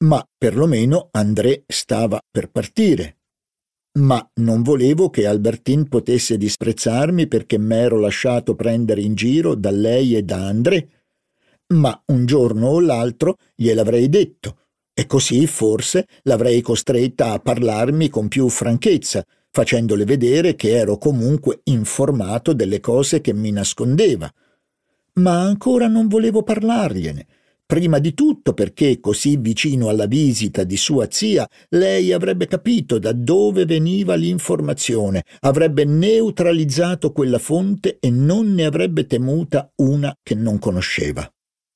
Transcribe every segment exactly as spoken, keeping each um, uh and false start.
ma perlomeno André stava per partire. Ma non volevo che Albertine potesse disprezzarmi perché m'ero lasciato prendere in giro da lei e da André. Ma un giorno o l'altro gliel'avrei detto, e così forse l'avrei costretta a parlarmi con più franchezza, facendole vedere che ero comunque informato delle cose che mi nascondeva. Ma ancora non volevo parlargliene. Prima di tutto perché, così vicino alla visita di sua zia, lei avrebbe capito da dove veniva l'informazione, avrebbe neutralizzato quella fonte e non ne avrebbe temuta una che non conosceva.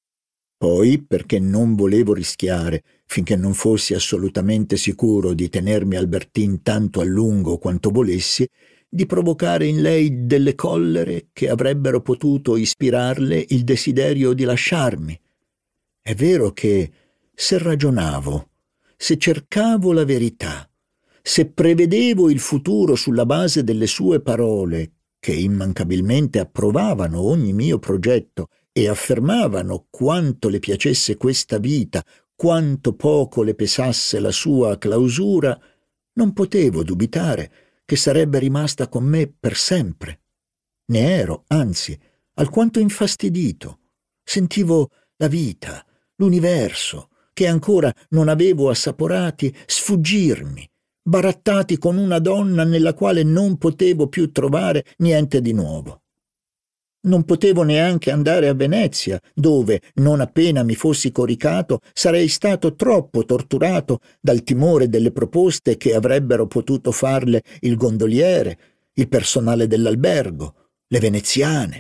Poi perché non volevo rischiare, finché non fossi assolutamente sicuro di tenermi Albertine tanto a lungo quanto volessi, di provocare in lei delle collere che avrebbero potuto ispirarle il desiderio di lasciarmi. È vero che se ragionavo, se cercavo la verità, se prevedevo il futuro sulla base delle sue parole, che immancabilmente approvavano ogni mio progetto e affermavano quanto le piacesse questa vita, quanto poco le pesasse la sua clausura, non potevo dubitare che sarebbe rimasta con me per sempre. Ne ero, anzi, alquanto infastidito. Sentivo la vita, l'universo, che ancora non avevo assaporati, sfuggirmi, barattati con una donna nella quale non potevo più trovare niente di nuovo. Non potevo neanche andare a Venezia, dove, non appena mi fossi coricato, sarei stato troppo torturato dal timore delle proposte che avrebbero potuto farle il gondoliere, il personale dell'albergo, le veneziane.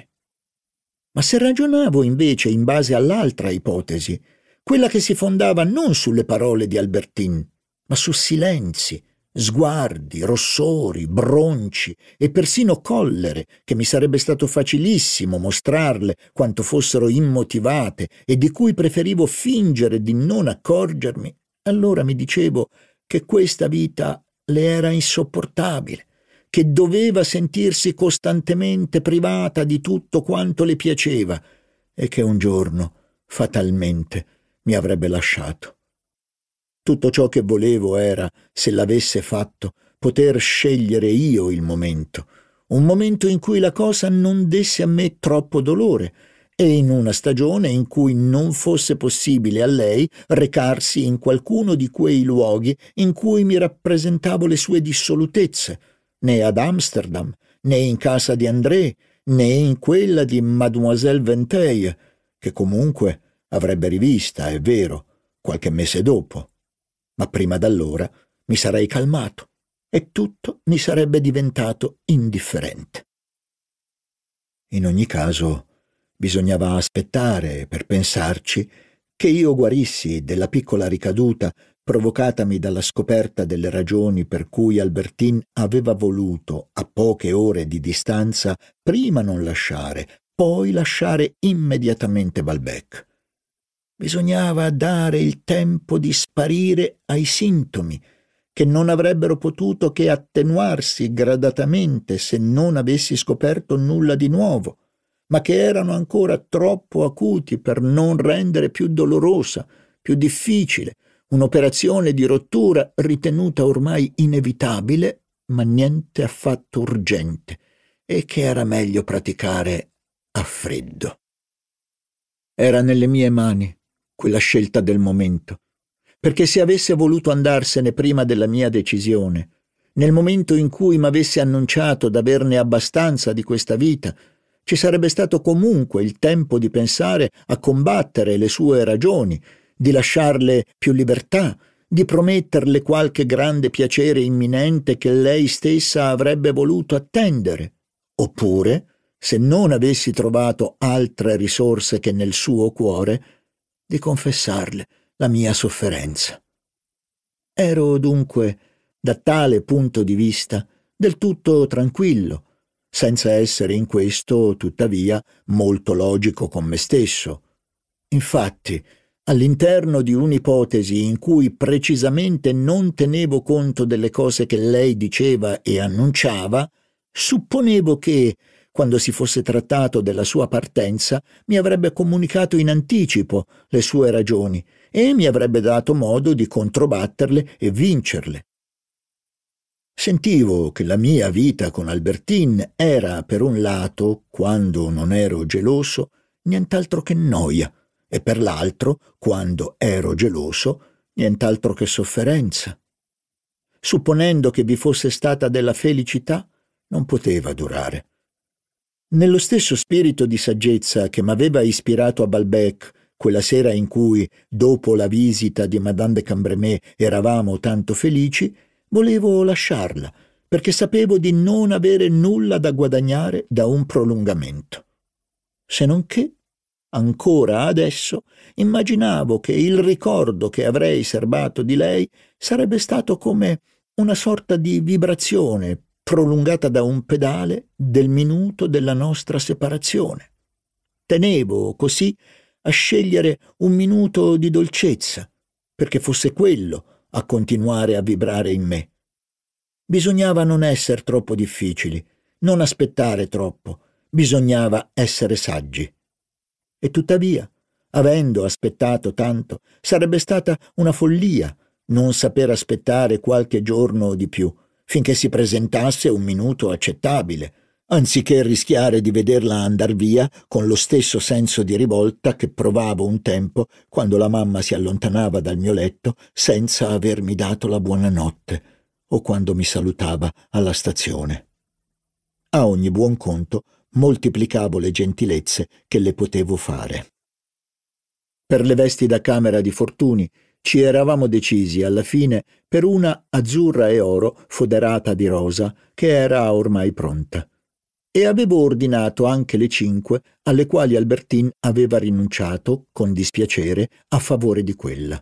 Ma se ragionavo invece in base all'altra ipotesi, quella che si fondava non sulle parole di Albertine, ma su silenzi, sguardi, rossori, bronci e persino collere che mi sarebbe stato facilissimo mostrarle quanto fossero immotivate e di cui preferivo fingere di non accorgermi, allora mi dicevo che questa vita le era insopportabile, che doveva sentirsi costantemente privata di tutto quanto le piaceva e che un giorno, fatalmente, mi avrebbe lasciato. Tutto ciò che volevo era, se l'avesse fatto, poter scegliere io il momento, un momento in cui la cosa non desse a me troppo dolore e in una stagione in cui non fosse possibile a lei recarsi in qualcuno di quei luoghi in cui mi rappresentavo le sue dissolutezze, né ad Amsterdam, né in casa di André, né in quella di Mademoiselle Vinteuil, che comunque avrebbe rivista, è vero, qualche mese dopo. Ma prima d'allora mi sarei calmato e tutto mi sarebbe diventato indifferente. In ogni caso, bisognava aspettare, per pensarci, che io guarissi della piccola ricaduta provocatami dalla scoperta delle ragioni per cui Albertine aveva voluto, a poche ore di distanza, prima non lasciare, poi lasciare immediatamente Balbec. Bisognava dare il tempo di sparire ai sintomi, che non avrebbero potuto che attenuarsi gradatamente se non avessi scoperto nulla di nuovo, ma che erano ancora troppo acuti per non rendere più dolorosa, più difficile, un'operazione di rottura ritenuta ormai inevitabile, ma niente affatto urgente, e che era meglio praticare a freddo. Era nelle mie mani quella scelta del momento, perché se avesse voluto andarsene prima della mia decisione, nel momento in cui m'avesse annunciato d'averne abbastanza di questa vita, ci sarebbe stato comunque il tempo di pensare a combattere le sue ragioni, di lasciarle più libertà, di prometterle qualche grande piacere imminente che lei stessa avrebbe voluto attendere, oppure, se non avessi trovato altre risorse che nel suo cuore, di confessarle la mia sofferenza. Ero dunque, da tale punto di vista, del tutto tranquillo, senza essere in questo, tuttavia, molto logico con me stesso. Infatti, all'interno di un'ipotesi in cui precisamente non tenevo conto delle cose che lei diceva e annunciava, supponevo che, quando si fosse trattato della sua partenza, mi avrebbe comunicato in anticipo le sue ragioni e mi avrebbe dato modo di controbatterle e vincerle. Sentivo che la mia vita con Albertine era, per un lato, quando non ero geloso, nient'altro che noia, e per l'altro, quando ero geloso, nient'altro che sofferenza. Supponendo che vi fosse stata della felicità, non poteva durare. Nello stesso spirito di saggezza che m'aveva ispirato a Balbec quella sera in cui, dopo la visita di Madame de Cambremer, eravamo tanto felici, volevo lasciarla, perché sapevo di non avere nulla da guadagnare da un prolungamento. Se non che, ancora adesso, immaginavo che il ricordo che avrei serbato di lei sarebbe stato come una sorta di vibrazione prolungata da un pedale del minuto della nostra separazione. Tenevo così a scegliere un minuto di dolcezza, perché fosse quello a continuare a vibrare in me. Bisognava non essere troppo difficili, non aspettare troppo, bisognava essere saggi. E tuttavia, avendo aspettato tanto, sarebbe stata una follia non saper aspettare qualche giorno di più, finché si presentasse un minuto accettabile, anziché rischiare di vederla andar via con lo stesso senso di rivolta che provavo un tempo quando la mamma si allontanava dal mio letto senza avermi dato la buonanotte, o quando mi salutava alla stazione. A ogni buon conto moltiplicavo le gentilezze che le potevo fare. Per le vesti da camera di Fortuny ci eravamo decisi alla fine per una azzurra e oro foderata di rosa che era ormai pronta, e avevo ordinato anche le cinque alle quali Albertine aveva rinunciato con dispiacere a favore di quella.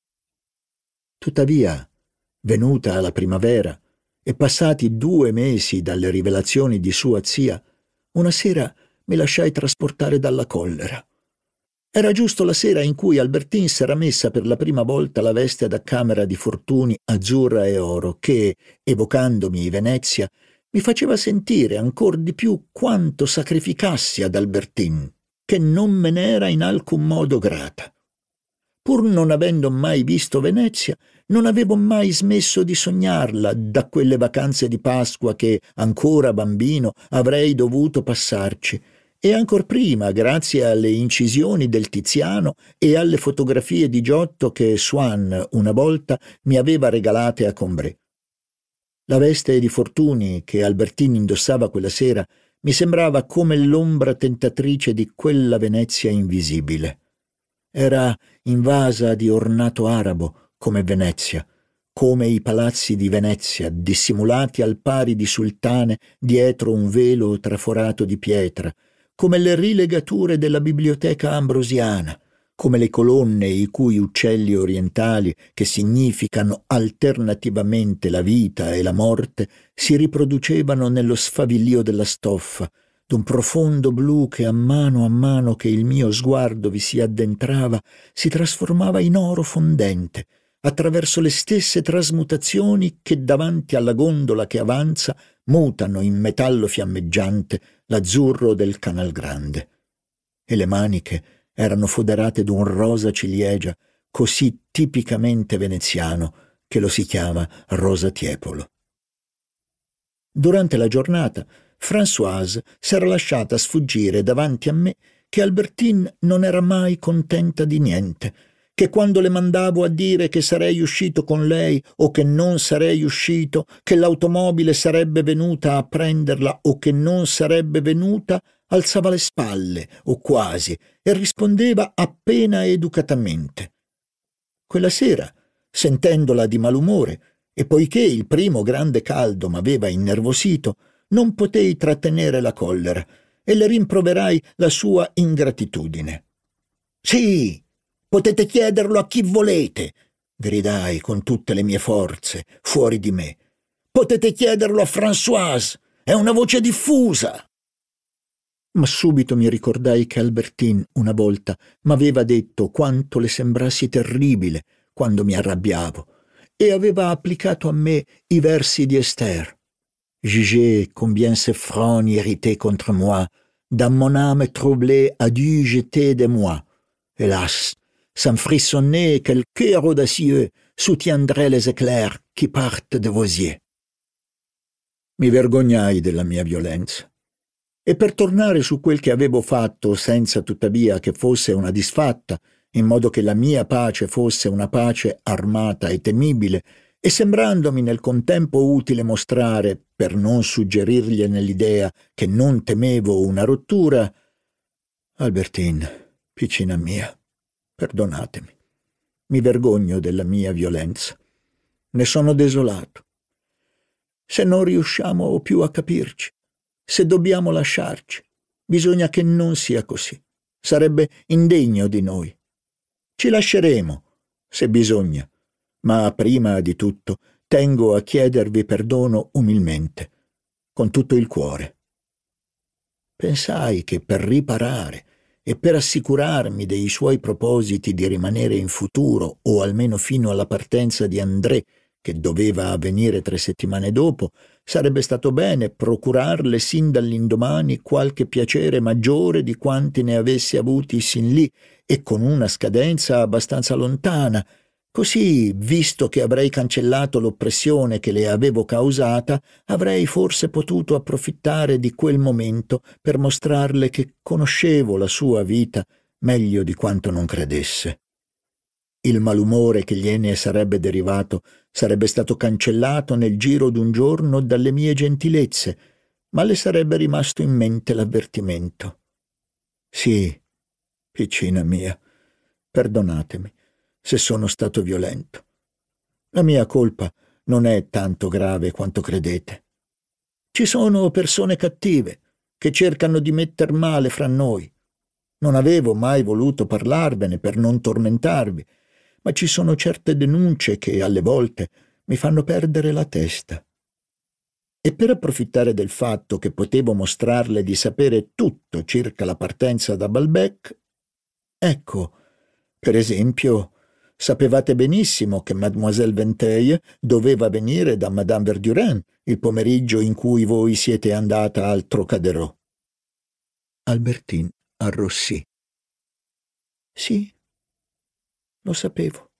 Tuttavia, venuta la primavera e passati due mesi dalle rivelazioni di sua zia, una sera mi lasciai trasportare dalla collera. Era giusto la sera in cui Albertine s'era messa per la prima volta la veste da camera di Fortuny azzurra e oro che, evocandomi Venezia, mi faceva sentire ancor di più quanto sacrificassi ad Albertine, che non me n'era in alcun modo grata. Pur non avendo mai visto Venezia, non avevo mai smesso di sognarla da quelle vacanze di Pasqua che, ancora bambino, avrei dovuto passarci, e ancor prima grazie alle incisioni del Tiziano e alle fotografie di Giotto che Swann una volta mi aveva regalate a Combray. La veste di Fortuny che Albertine indossava quella sera mi sembrava come l'ombra tentatrice di quella Venezia invisibile. Era invasa di ornato arabo come Venezia, come i palazzi di Venezia, dissimulati al pari di sultane dietro un velo traforato di pietra, come le rilegature della biblioteca ambrosiana, come le colonne i cui uccelli orientali, che significano alternativamente la vita e la morte, si riproducevano nello sfavillio della stoffa, d'un profondo blu che a mano a mano che il mio sguardo vi si addentrava si trasformava in oro fondente, attraverso le stesse trasmutazioni che davanti alla gondola che avanza mutano in metallo fiammeggiante l'azzurro del Canal Grande. E le maniche erano foderate d'un rosa ciliegia così tipicamente veneziano che lo si chiama rosa tiepolo. Durante la giornata Françoise s'era lasciata sfuggire davanti a me che Albertine non era mai contenta di niente, che quando le mandavo a dire che sarei uscito con lei o che non sarei uscito, che l'automobile sarebbe venuta a prenderla o che non sarebbe venuta, alzava le spalle, o quasi, e rispondeva appena educatamente. Quella sera, sentendola di malumore, e poiché il primo grande caldo m'aveva innervosito, non potei trattenere la collera e le rimproverai la sua ingratitudine. «Sì, potete chiederlo a chi volete», gridai con tutte le mie forze, fuori di me. «Potete chiederlo a Françoise, è una voce diffusa». Ma subito mi ricordai che Albertine una volta m'aveva detto quanto le sembrassi terribile quando mi arrabbiavo e aveva applicato a me i versi di Esther. Jugez combien ce front irrité contre moi, dans mon âme troublée a dû jeter de moi. Hélas, sans frissonner quel cœur audacieux soutiendrait les éclairs qui partent de vos yeux. Mi vergognai della mia violenza. E per tornare su quel che avevo fatto, senza tuttavia che fosse una disfatta, in modo che la mia pace fosse una pace armata e temibile, e sembrandomi nel contempo utile mostrare, per non suggerirgli nell'idea che non temevo una rottura, Albertine, piccina mia, perdonatemi. Mi vergogno della mia violenza. Ne sono desolato. Se non riusciamo più a capirci, se dobbiamo lasciarci, bisogna che non sia così. Sarebbe indegno di noi. Ci lasceremo, se bisogna, ma prima di tutto tengo a chiedervi perdono umilmente, con tutto il cuore. Pensai che per riparare e per assicurarmi dei suoi propositi di rimanere in futuro, o almeno fino alla partenza di André, che doveva avvenire tre settimane dopo, sarebbe stato bene procurarle sin dall'indomani qualche piacere maggiore di quanti ne avessi avuti sin lì e con una scadenza abbastanza lontana. Così, visto che avrei cancellato l'oppressione che le avevo causata, avrei forse potuto approfittare di quel momento per mostrarle che conoscevo la sua vita meglio di quanto non credesse. Il malumore che gliene sarebbe derivato sarebbe stato cancellato nel giro d'un giorno dalle mie gentilezze, ma le sarebbe rimasto in mente l'avvertimento. Sì, piccina mia, perdonatemi se sono stato violento. La mia colpa non è tanto grave quanto credete. Ci sono persone cattive che cercano di metter male fra noi. Non avevo mai voluto parlarvene per non tormentarvi, ma ci sono certe denunce che alle volte mi fanno perdere la testa. E per approfittare del fatto che potevo mostrarle di sapere tutto circa la partenza da Balbec, ecco, per esempio, sapevate benissimo che Mademoiselle Vinteuil doveva venire da Madame Verdurin il pomeriggio in cui voi siete andata al Trocadero. Albertine arrossì. Sì, lo sapevo.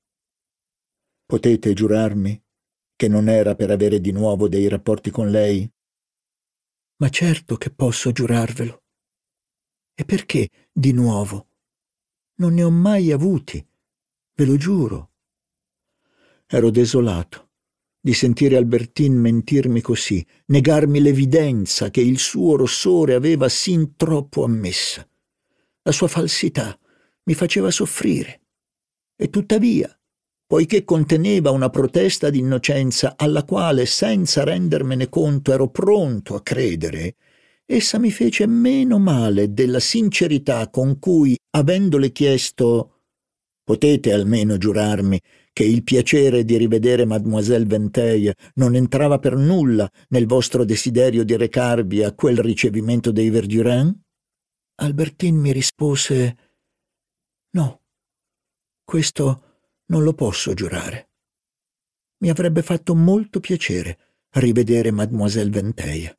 Potete giurarmi che non era per avere di nuovo dei rapporti con lei? Ma certo che posso giurarvelo. E perché di nuovo? Non ne ho mai avuti, ve lo giuro. Ero desolato di sentire Albertine mentirmi così, negarmi l'evidenza che il suo rossore aveva sin troppo ammessa. La sua falsità mi faceva soffrire. E tuttavia, poiché conteneva una protesta d'innocenza alla quale, senza rendermene conto, ero pronto a credere, essa mi fece meno male della sincerità con cui, avendole chiesto «Potete almeno giurarmi che il piacere di rivedere Mademoiselle Vinteuil non entrava per nulla nel vostro desiderio di recarvi a quel ricevimento dei Verdurin?» Albertine mi rispose «No, questo non lo posso giurare. Mi avrebbe fatto molto piacere rivedere Mademoiselle Vinteuil.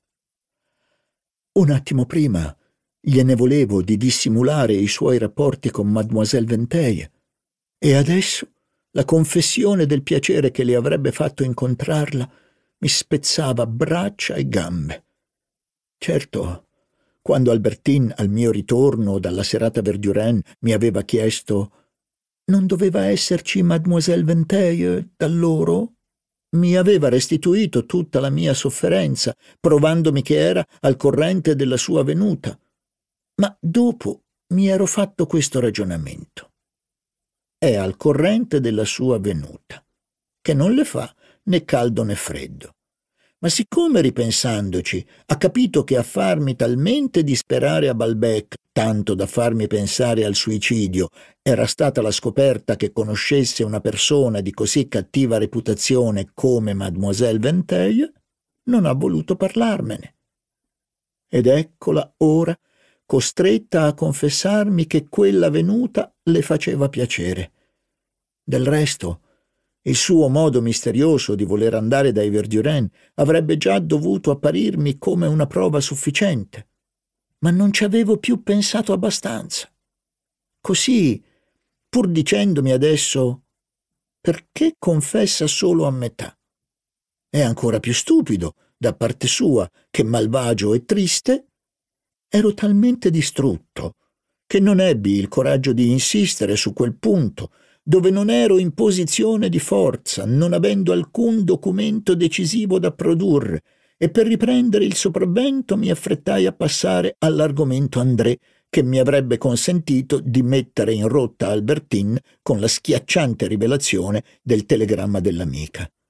Un attimo prima gliene volevo di dissimulare i suoi rapporti con Mademoiselle Vinteuil, e adesso la confessione del piacere che le avrebbe fatto incontrarla mi spezzava braccia e gambe. Certo, quando Albertine, al mio ritorno dalla serata Verdurin, mi aveva chiesto «Non doveva esserci Mademoiselle Vinteuil da loro?» mi aveva restituito tutta la mia sofferenza, provandomi che era al corrente della sua venuta. Ma dopo mi ero fatto questo ragionamento. È al corrente della sua venuta, che non le fa né caldo né freddo. Ma siccome, ripensandoci, ha capito che a farmi talmente disperare a Balbec, tanto da farmi pensare al suicidio, era stata la scoperta che conoscesse una persona di così cattiva reputazione come Mademoiselle Vinteuil, non ha voluto parlarmene. Ed eccola ora costretta a confessarmi che quella venuta le faceva piacere. Del resto, il suo modo misterioso di voler andare dai Verdurin avrebbe già dovuto apparirmi come una prova sufficiente, ma non ci avevo più pensato abbastanza. Così, pur dicendomi adesso «perché confessa solo a metà?» È ancora più stupido, da parte sua, che malvagio e triste. Ero talmente distrutto che non ebbi il coraggio di insistere su quel punto, dove non ero in posizione di forza, non avendo alcun documento decisivo da produrre, e per riprendere il sopravvento mi affrettai a passare all'argomento André, che mi avrebbe consentito di mettere in rotta Albertine con la schiacciante rivelazione del telegramma dell'amica.